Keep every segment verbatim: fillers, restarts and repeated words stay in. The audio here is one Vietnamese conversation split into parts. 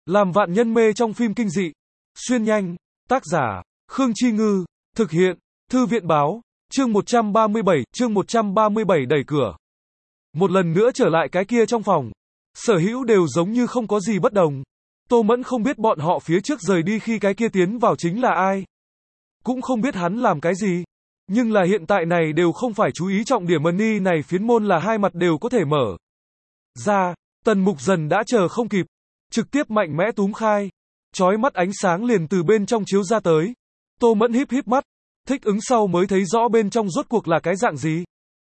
Làm vạn nhân mê trong phim kinh dị. Xuyên nhanh. Tác giả, Khương Chi Ngư. Thực hiện, Thư viện Báo. Chương một trăm ba mươi bảy, chương một trăm ba mươi bảy đẩy cửa. Một lần nữa trở lại cái kia trong phòng. Sở hữu đều giống như không có gì bất đồng. Tô Mẫn không biết bọn họ phía trước rời đi khi cái kia tiến vào chính là ai. Cũng không biết hắn làm cái gì. Nhưng là hiện tại này đều không phải chú ý trọng điểm, money này phiến môn là hai mặt đều có thể mở ra. Tần Mục Dần đã chờ không kịp, trực tiếp mạnh mẽ túm khai. Chói mắt ánh sáng liền từ bên trong chiếu ra tới. Tô Mẫn híp híp mắt, thích ứng sau mới thấy rõ bên trong rốt cuộc là cái dạng gì.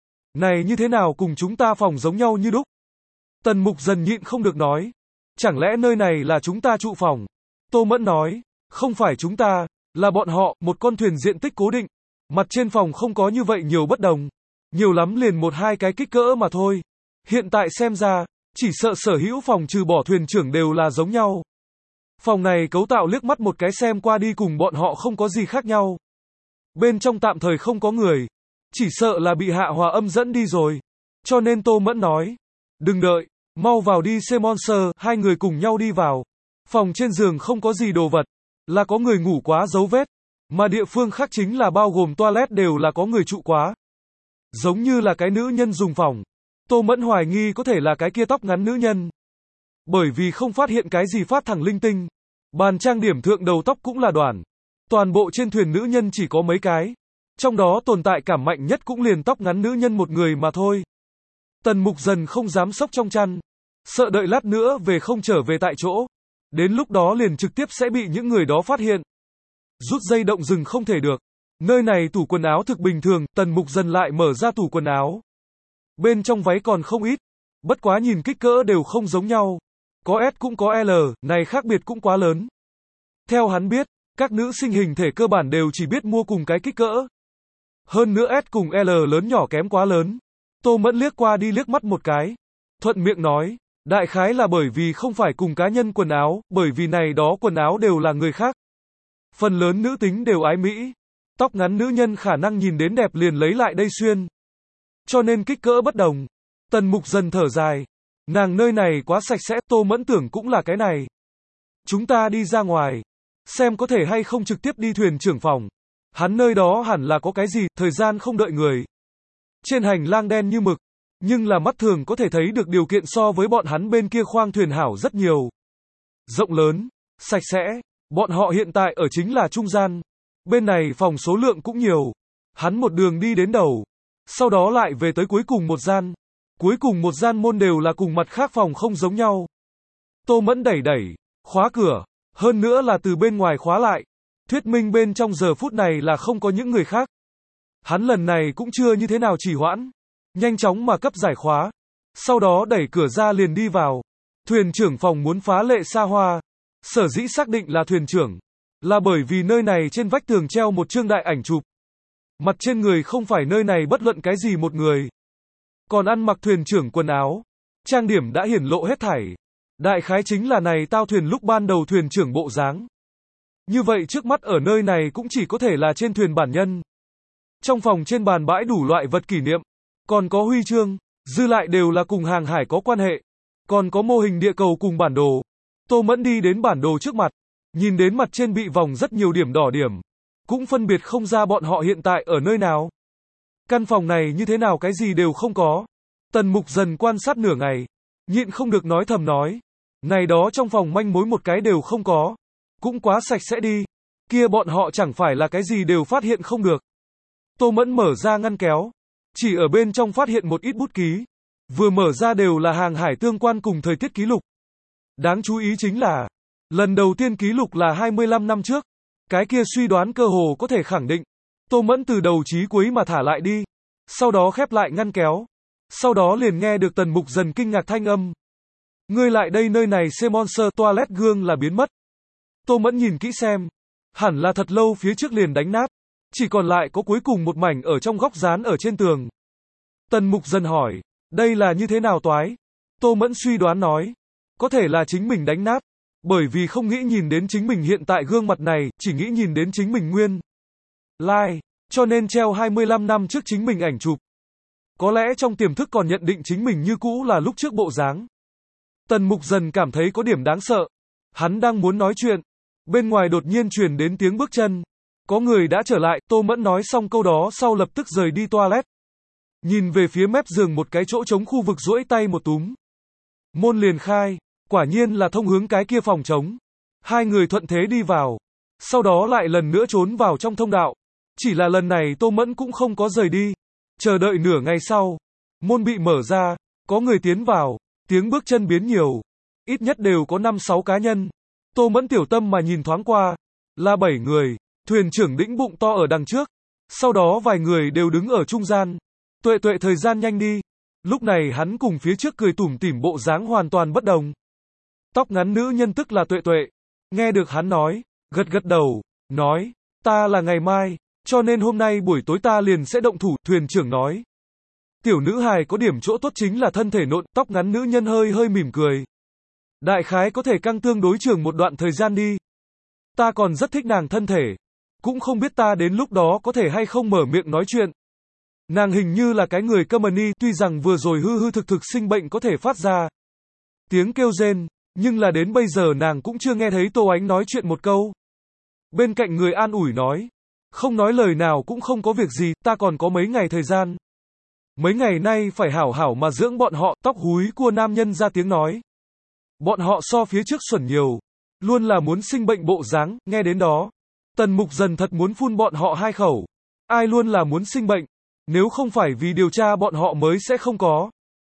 Này như thế nào cùng chúng ta phòng giống nhau như đúc. Tần Mục Dần nhịn không được nói. Chẳng lẽ nơi này là chúng ta trụ phòng? Tô Mẫn nói, không phải chúng ta, là bọn họ, một con thuyền diện tích cố định. Mặt trên phòng không có như vậy nhiều bất đồng. Nhiều lắm liền một hai cái kích cỡ mà thôi. Hiện tại xem ra, chỉ sợ sở hữu phòng trừ bỏ thuyền trưởng đều là giống nhau. Phòng này cấu tạo liếc mắt một cái xem qua đi cùng bọn họ không có gì khác nhau. Bên trong tạm thời không có người. Chỉ sợ là bị Hạ Hòa Âm dẫn đi rồi. Cho nên Tô Mẫn nói, đừng đợi, mau vào đi xem monster. Hai người cùng nhau đi vào. Phòng trên giường không có gì đồ vật, là có người ngủ quá dấu vết. Mà địa phương khác chính là bao gồm toilet đều là có người trụ quá. Giống như là cái nữ nhân dùng phòng. Tô Mẫn hoài nghi có thể là cái kia tóc ngắn nữ nhân. Bởi vì không phát hiện cái gì phát thẳng linh tinh. Bàn trang điểm thượng đầu tóc cũng là đoàn. Toàn bộ trên thuyền nữ nhân chỉ có mấy cái. Trong đó tồn tại cảm mạnh nhất cũng liền tóc ngắn nữ nhân một người mà thôi. Tần Mục Dần không dám sốc trong chăn. Sợ đợi lát nữa về không trở về tại chỗ. Đến lúc đó liền trực tiếp sẽ bị những người đó phát hiện. Rút dây động rừng không thể được. Nơi này tủ quần áo thực bình thường, Tần Mục Dần lại mở ra tủ quần áo. Bên trong váy còn không ít. Bất quá nhìn kích cỡ đều không giống nhau. Có S cũng có L, này khác biệt cũng quá lớn. Theo hắn biết, các nữ sinh hình thể cơ bản đều chỉ biết mua cùng cái kích cỡ. Hơn nữa S cùng L lớn nhỏ kém quá lớn. Tô Mẫn liếc qua đi liếc mắt một cái. Thuận miệng nói, đại khái là bởi vì không phải cùng cá nhân quần áo, bởi vì này đó quần áo đều là người khác. Phần lớn nữ tính đều ái Mỹ. Tóc ngắn nữ nhân khả năng nhìn đến đẹp liền lấy lại đây xuyên. Cho nên kích cỡ bất đồng. Tần Mục Dần thở dài. Nàng nơi này quá sạch sẽ, Tô Mẫn tưởng cũng là cái này. Chúng ta đi ra ngoài. Xem có thể hay không trực tiếp đi thuyền trưởng phòng. Hắn nơi đó hẳn là có cái gì, thời gian không đợi người. Trên hành lang đen như mực. Nhưng là mắt thường có thể thấy được điều kiện so với bọn hắn bên kia khoang thuyền hảo rất nhiều. Rộng lớn, sạch sẽ. Bọn họ hiện tại ở chính là trung gian. Bên này phòng số lượng cũng nhiều. Hắn một đường đi đến đầu. Sau đó lại về tới cuối cùng một gian. Cuối cùng một gian môn đều là cùng mặt khác phòng không giống nhau. Tô Mẫn đẩy đẩy, khóa cửa. Hơn nữa là từ bên ngoài khóa lại. Thuyết minh bên trong giờ phút này là không có những người khác. Hắn lần này cũng chưa như thế nào trì hoãn. Nhanh chóng mà cấp giải khóa. Sau đó đẩy cửa ra liền đi vào. Thuyền trưởng phòng muốn phá lệ xa hoa. Sở dĩ xác định là thuyền trưởng. Là bởi vì nơi này trên vách tường treo một chương đại ảnh chụp. Mặt trên người không phải nơi này bất luận cái gì một người. Còn ăn mặc thuyền trưởng quần áo. Trang điểm đã hiển lộ hết thảy. Đại khái chính là này tao thuyền lúc ban đầu thuyền trưởng bộ dáng. Như vậy trước mắt ở nơi này cũng chỉ có thể là trên thuyền bản nhân. Trong phòng trên bàn bãi đủ loại vật kỷ niệm. Còn có huy chương. Dư lại đều là cùng hàng hải có quan hệ. Còn có mô hình địa cầu cùng bản đồ. Tô Mẫn đi đến bản đồ trước mặt. Nhìn đến mặt trên bị vòng rất nhiều điểm đỏ điểm. Cũng phân biệt không ra bọn họ hiện tại ở nơi nào. Căn phòng này như thế nào cái gì đều không có. Tần Mục Dần quan sát nửa ngày. Nhịn không được nói thầm nói. Này đó trong phòng manh mối một cái đều không có. Cũng quá sạch sẽ đi. Kia bọn họ chẳng phải là cái gì đều phát hiện không được. Tô Mẫn mở ra ngăn kéo. Chỉ ở bên trong phát hiện một ít bút ký. Vừa mở ra đều là hàng hải tương quan cùng thời tiết ký lục. Đáng chú ý chính là, lần đầu tiên ký lục là hai mươi lăm năm trước. Cái kia suy đoán cơ hồ có thể khẳng định. Tô Mẫn từ đầu chí cuối mà thả lại đi. Sau đó khép lại ngăn kéo. Sau đó liền nghe được Tần Mục Dần kinh ngạc thanh âm. Ngươi lại đây nơi này xem monster toilet gương là biến mất. Tô Mẫn nhìn kỹ xem. Hẳn là thật lâu phía trước liền đánh nát. Chỉ còn lại có cuối cùng một mảnh ở trong góc dán ở trên tường. Tần Mục Dần hỏi. Đây là như thế nào toái? Tô Mẫn suy đoán nói. Có thể là chính mình đánh nát. Bởi vì không nghĩ nhìn đến chính mình hiện tại gương mặt này, chỉ nghĩ nhìn đến chính mình nguyên lai, cho nên treo hai mươi lăm năm trước chính mình ảnh chụp. Có lẽ trong tiềm thức còn nhận định chính mình như cũ là lúc trước bộ dáng. Tần Mục Dần cảm thấy có điểm đáng sợ. Hắn đang muốn nói chuyện. Bên ngoài đột nhiên truyền đến tiếng bước chân. Có người đã trở lại, Tô Mẫn nói xong câu đó sau lập tức rời đi toilet. Nhìn về phía mép giường một cái chỗ trống khu vực duỗi tay một túm. Môn liền khai, quả nhiên là thông hướng cái kia phòng trống. Hai người thuận thế đi vào. Sau đó lại lần nữa trốn vào trong thông đạo. Chỉ là lần này Tô Mẫn cũng không có rời đi. Chờ đợi nửa ngày sau. Môn bị mở ra, có người tiến vào, tiếng bước chân biến nhiều. Ít nhất đều có năm sáu cá nhân. Tô Mẫn tiểu tâm mà nhìn thoáng qua. Là bảy người, thuyền trưởng đĩnh bụng to ở đằng trước. Sau đó vài người đều đứng ở trung gian. Tuệ tuệ thời gian nhanh đi. Lúc này hắn cùng phía trước cười tủm tỉm bộ dáng hoàn toàn bất đồng. Tóc ngắn nữ nhân tức là Tuệ tuệ. Nghe được hắn nói, gật gật đầu, nói, ta là ngày mai, cho nên hôm nay buổi tối ta liền sẽ động thủ, thuyền trưởng nói. Tiểu nữ hài có điểm chỗ tốt chính là thân thể nộn, tóc ngắn nữ nhân hơi hơi mỉm cười. Đại khái có thể căng tương đối trường một đoạn thời gian đi. Ta còn rất thích nàng thân thể. Cũng không biết ta đến lúc đó có thể hay không mở miệng nói chuyện. Nàng hình như là cái người câm ni, tuy rằng vừa rồi hư hư thực thực sinh bệnh có thể phát ra tiếng kêu rên, nhưng là đến bây giờ nàng cũng chưa nghe thấy Tô Ánh nói chuyện một câu. Bên cạnh người an ủi nói, không nói lời nào cũng không có việc gì, ta còn có mấy ngày thời gian. Mấy ngày nay phải hảo hảo mà dưỡng bọn họ, tóc húi cua nam nhân ra tiếng nói. Bọn họ so phía trước xuẩn nhiều, luôn là muốn sinh bệnh bộ dáng, nghe đến đó. Tần Mục Dần thật muốn phun bọn họ hai khẩu. Ai luôn là muốn sinh bệnh, nếu không phải vì điều tra bọn họ mới sẽ không có.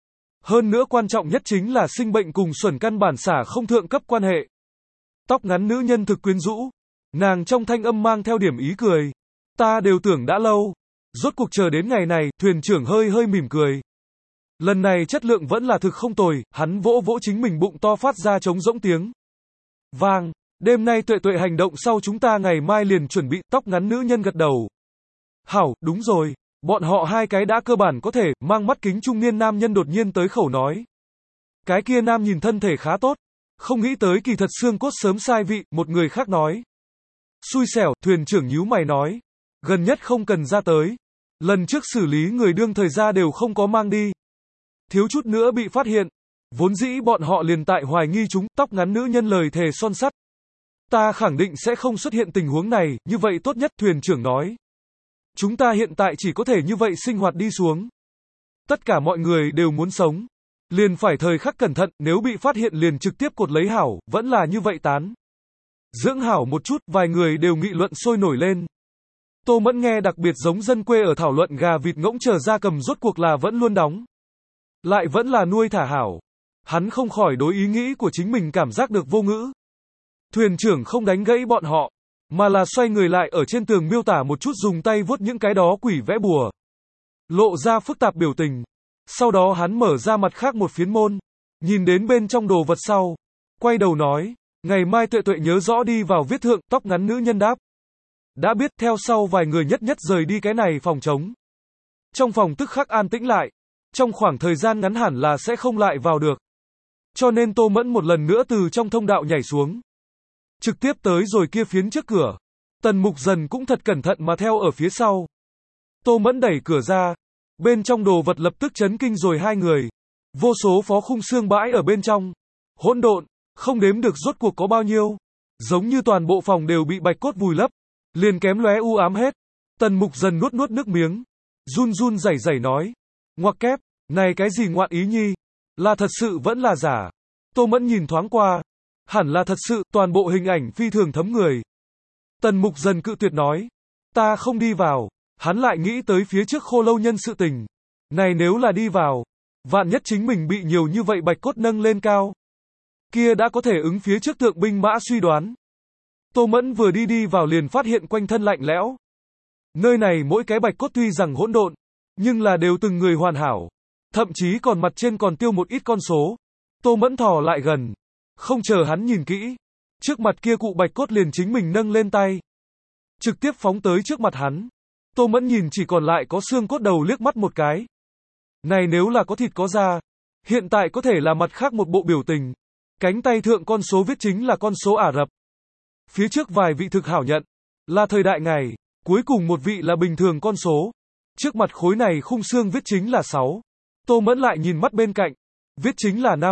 Hơn nữa quan trọng nhất chính là sinh bệnh cùng xuẩn căn bản xả không thượng cấp quan hệ. Tóc ngắn nữ nhân thực quyến rũ, nàng trong thanh âm mang theo điểm ý cười. Ta đều tưởng đã lâu, rốt cuộc chờ đến ngày này, thuyền trưởng hơi hơi mỉm cười. Lần này chất lượng vẫn là thực không tồi, hắn vỗ vỗ chính mình bụng to phát ra trống rỗng tiếng vang. Đêm nay tuệ tuệ hành động sau chúng ta ngày mai liền chuẩn bị, tóc ngắn nữ nhân gật đầu. Hảo, đúng rồi, bọn họ hai cái đã cơ bản có thể, mang mắt kính trung niên nam nhân đột nhiên tới khẩu nói. Cái kia nam nhìn thân thể khá tốt, không nghĩ tới kỳ thật xương cốt sớm sai vị, một người khác nói. Xui xẻo, thuyền trưởng nhíu mày nói. Gần nhất không cần ra tới. Lần trước xử lý người đương thời ra đều không có mang đi. Thiếu chút nữa bị phát hiện. Vốn dĩ bọn họ liền tại hoài nghi chúng, tóc ngắn nữ nhân lời thề son sắt. Ta khẳng định sẽ không xuất hiện tình huống này, như vậy tốt nhất, thuyền trưởng nói. Chúng ta hiện tại chỉ có thể như vậy sinh hoạt đi xuống. Tất cả mọi người đều muốn sống. Liền phải thời khắc cẩn thận, nếu bị phát hiện liền trực tiếp cột lấy hảo, vẫn là như vậy tán. Dưỡng hảo một chút, vài người đều nghị luận sôi nổi lên. Tô Mẫn nghe đặc biệt giống dân quê ở thảo luận gà vịt ngỗng chờ gia cầm rốt cuộc là vẫn luôn đóng. Lại vẫn là nuôi thả hảo. Hắn không khỏi đối ý nghĩ của chính mình cảm giác được vô ngữ. Thuyền trưởng không đánh gãy bọn họ, mà là xoay người lại ở trên tường miêu tả một chút dùng tay vuốt những cái đó quỷ vẽ bùa. Lộ ra phức tạp biểu tình. Sau đó hắn mở ra mặt khác một phiến môn. Nhìn đến bên trong đồ vật sau. Quay đầu nói. Ngày mai tuệ tuệ nhớ rõ đi vào viết thượng, tóc ngắn nữ nhân đáp. Đã biết, theo sau vài người nhất nhất rời đi cái này phòng trống. Trong phòng tức khắc an tĩnh lại. Trong khoảng thời gian ngắn hẳn là sẽ không lại vào được. Cho nên Tô Mẫn một lần nữa từ trong thông đạo nhảy xuống. Trực tiếp tới rồi kia phiến trước cửa. Tần Mục Dần cũng thật cẩn thận mà theo ở phía sau. Tô Mẫn đẩy cửa ra. Bên trong đồ vật lập tức chấn kinh rồi hai người. Vô số phó khung xương bãi ở bên trong. Hỗn độn, không đếm được rốt cuộc có bao nhiêu. Giống như toàn bộ phòng đều bị bạch cốt vùi lấp. Liền kém lóe u ám hết. Tần Mục Dần nuốt nuốt nước miếng. Run run rẩy rẩy nói. Ngoặc kép, này cái gì ngoạn ý nhi? Là thật sự vẫn là giả. Tô Mẫn nhìn thoáng qua. Hẳn là thật sự, toàn bộ hình ảnh phi thường thấm người. Tần Mục Dần cự tuyệt nói. Ta không đi vào. Hắn lại nghĩ tới phía trước Khô Lâu Nhân sự tình. Này nếu là đi vào, vạn nhất chính mình bị nhiều như vậy bạch cốt nâng lên cao. Kia đã có thể ứng phía trước tượng binh mã suy đoán. Tô Mẫn vừa đi đi vào liền phát hiện quanh thân lạnh lẽo. Nơi này mỗi cái bạch cốt tuy rằng hỗn độn, nhưng là đều từng người hoàn hảo. Thậm chí còn mặt trên còn tiêu một ít con số. Tô Mẫn thò lại gần. Không chờ hắn nhìn kỹ. Trước mặt kia cụ bạch cốt liền chính mình nâng lên tay. Trực tiếp phóng tới trước mặt hắn. Tô Mẫn nhìn chỉ còn lại có xương cốt đầu liếc mắt một cái. Này nếu là có thịt có da. Hiện tại có thể là mặt khác một bộ biểu tình. Cánh tay thượng con số viết chính là con số Ả Rập. Phía trước vài vị thực hảo nhận. Là thời đại ngày. Cuối cùng một vị là bình thường con số. Trước mặt khối này khung xương viết chính là sáu. Tô Mẫn lại nhìn mắt bên cạnh. Viết chính là năm.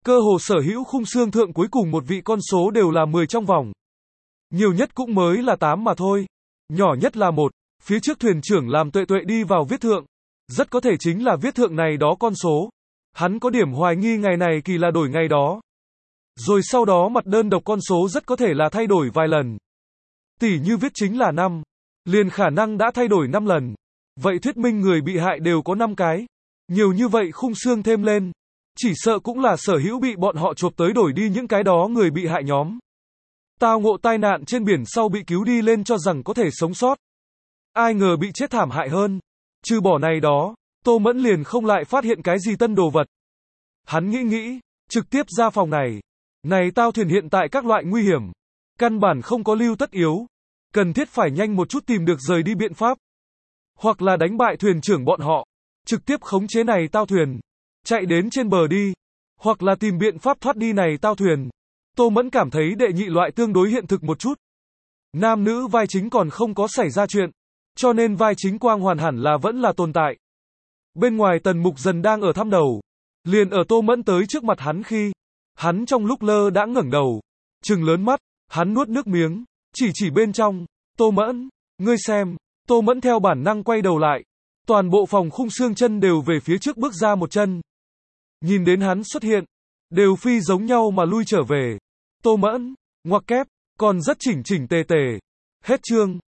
Cơ hồ sở hữu khung xương thượng cuối cùng một vị con số đều là mười trong vòng. Nhiều nhất cũng mới là tám mà thôi. Nhỏ nhất là một. Phía trước thuyền trưởng làm tuệ tuệ đi vào viết thượng. Rất có thể chính là viết thượng này đó con số. Hắn có điểm hoài nghi ngày này kỳ là đổi ngày đó. Rồi sau đó mặt đơn độc con số rất có thể là thay đổi vài lần. Tỷ như viết chính là năm. Liền khả năng đã thay đổi năm lần. Vậy thuyết minh người bị hại đều có năm cái. Nhiều như vậy khung xương thêm lên. Chỉ sợ cũng là sở hữu bị bọn họ chộp tới đổi đi những cái đó người bị hại nhóm. Tao ngộ tai nạn trên biển sau bị cứu đi lên cho rằng có thể sống sót. Ai ngờ bị chết thảm hại hơn. Trừ bỏ này đó, Tô Mẫn liền không lại phát hiện cái gì tân đồ vật. Hắn nghĩ nghĩ, trực tiếp ra phòng này. Này tao thuyền hiện tại các loại nguy hiểm. Căn bản không có lưu tất yếu. Cần thiết phải nhanh một chút tìm được rời đi biện pháp. Hoặc là đánh bại thuyền trưởng bọn họ. Trực tiếp khống chế này tao thuyền. Chạy đến trên bờ đi. Hoặc là tìm biện pháp thoát đi này tao thuyền. Tô Mẫn cảm thấy đệ nhị loại tương đối hiện thực một chút. Nam nữ vai chính còn không có xảy ra chuyện. Cho nên vai chính quang hoàn hẳn là vẫn là tồn tại. Bên ngoài Tần Mục Dần đang ở thăm đầu. Liền ở Tô Mẫn tới trước mặt hắn khi. Hắn trong lúc lơ đã ngẩng đầu. Trừng lớn mắt. Hắn nuốt nước miếng. Chỉ chỉ bên trong. Tô Mẫn, ngươi xem. Tô Mẫn theo bản năng quay đầu lại. Toàn bộ phòng khung xương chân đều về phía trước bước ra một chân. Nhìn đến hắn xuất hiện. Đều phi giống nhau mà lui trở về. Tô Mẫn, ngoặc kép, còn rất chỉnh chỉnh tề tề. Hết chương.